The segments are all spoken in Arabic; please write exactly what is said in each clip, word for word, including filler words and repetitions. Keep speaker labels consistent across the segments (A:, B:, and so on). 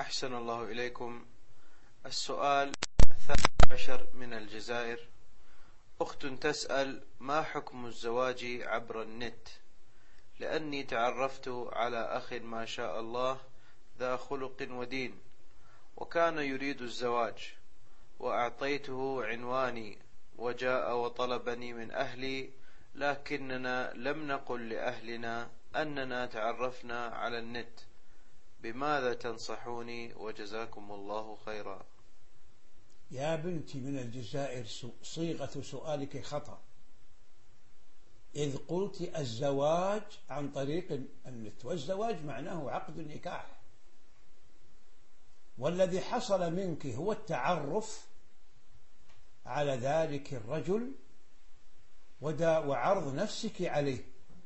A: أحسن الله إليكم. السؤال الثاني عشر من الجزائر. أخت تسأل: ما حكم الزواج عبر النت؟ لأني تعرفت على أخ ما شاء الله ذا خلق ودين، وكان يريد الزواج، وأعطيته عنواني وجاء وطلبني من أهلي، لكننا لم نقل لأهلنا أننا تعرفنا على النت. بماذا تنصحوني وجزاكم الله خيرا؟
B: يا بنتي من الجزائر، صيغة سؤالك خطأ، إذ قلت الزواج عن طريق النت، والزواج معناه عقد النكاح، والذي حصل منك هو التعرف على ذلك الرجل وعرض نفسك عليه،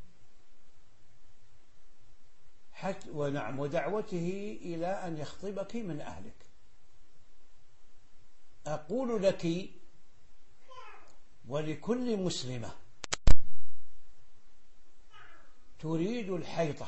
B: حتى ونعم ودعوته إلى أن يخطبك من أهلك. أقول لك ولكل مسلمة تريد الحيطة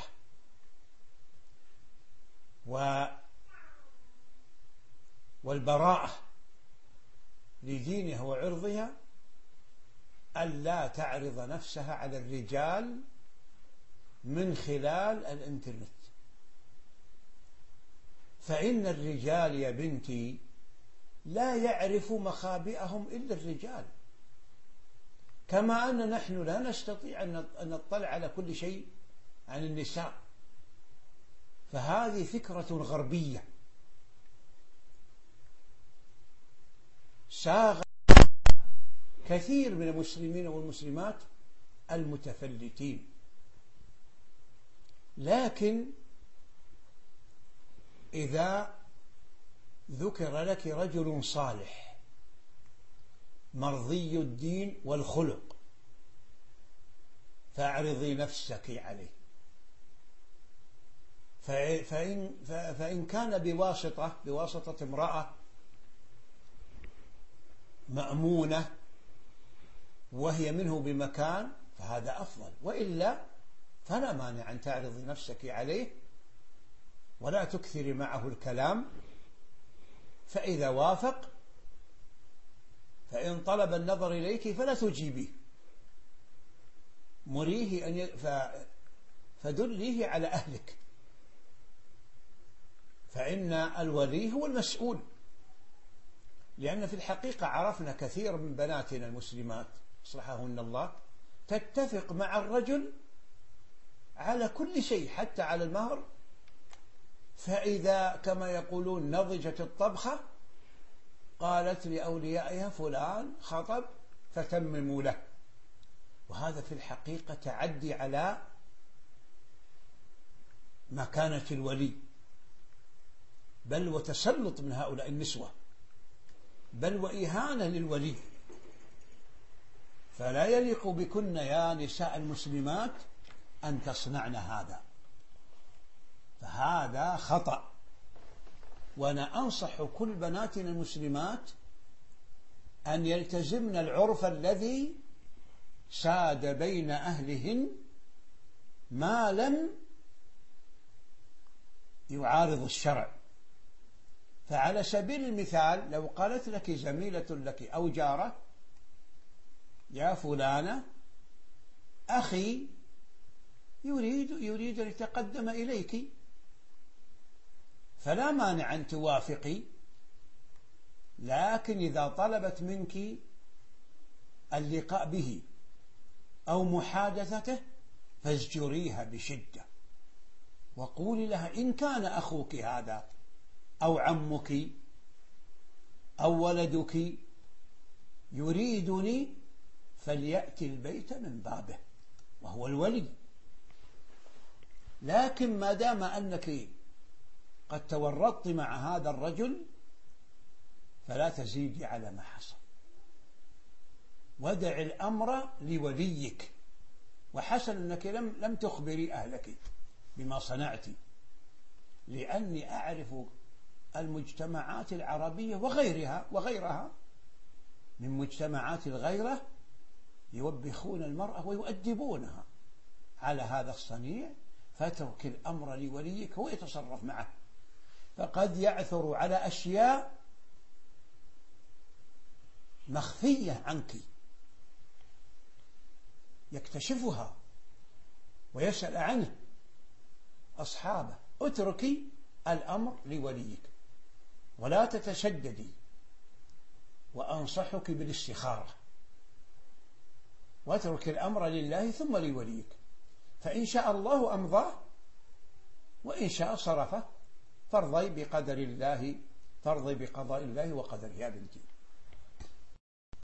B: والبراءة لدينها وعرضها ألا تعرض نفسها على الرجال من خلال الإنترنت، فإن الرجال يا بنتي لا يعرف مخابئهم إلا الرجال، كما أن نحن لا نستطيع أن نطلع على كل شيء عن النساء. فهذه فكرة غربية ساغ كثير من المسلمين والمسلمات المتفلتين. لكن إذا ذكر لك رجل صالح مرضي الدين والخلق فاعرضي نفسك عليه، فإن, فإن كان بواسطة بواسطة امرأة مأمونة وهي منه بمكان فهذا أفضل، وإلا فلا مانع أن تعرضي نفسك عليه ولا تكثري معه الكلام. فإذا وافق، فإن طلب النظر إليك فلا تجيبيه، مريه أن ي... ف... فدليه على أهلك، فإن الولي هو المسؤول. لأن في الحقيقة عرفنا كثير من بناتنا المسلمات أصلحهن الله تتفق مع الرجل على كل شيء حتى على المهر، فإذا كما يقولون نضجت الطبخة قالت لأوليائها فلان خطب فتمموا له. وهذا في الحقيقة تعدي على مكانة الولي، بل وتسلط من هؤلاء النسوة، بل وإهانة للولي. فلا يليق بكن يا نساء المسلمات أن تصنعن هذا، فهذا خطأ. وأنا أنصح كل بناتنا المسلمات أن يلتزمن العرف الذي ساد بين أهلهن ما لم يعارض الشرع. فعلى سبيل المثال لو قالت لك زميلة لك أو جارة: يا فلانة أخي يريد يريد أن يتقدم إليك، فلا مانع أن توافقي، لكن إذا طلبت منك اللقاء به أو محادثته فازجريها بشدة، وقولي لها: إن كان أخوك هذا أو عمك أو ولدك يريدني فليأتي البيت من بابه، وهو الولي. لكن ما دام أنك قد تورطت مع هذا الرجل فلا تزيدي على ما حصل، ودع الأمر لوليك. وحسن أنك لم لم تخبري أهلك بما صنعت، لأني أعرف المجتمعات العربية وغيرها وغيرها من مجتمعات الغيرة يوبخون المرأة ويؤدبونها على هذا الصنيع، فاترك الأمر لوليك هو يتصرف معه. فقد يعثر على أشياء مخفية عنك يكتشفها ويسأل عنه أصحابه. اتركي الأمر لوليك ولا تتشددي، وأنصحك بالاستخارة، واترك الأمر لله ثم لوليك، فإن شاء الله أمضاه وإن شاء صرفه، فارضي بقدر الله، ترضي بقضاء الله وقدره يا بنتي.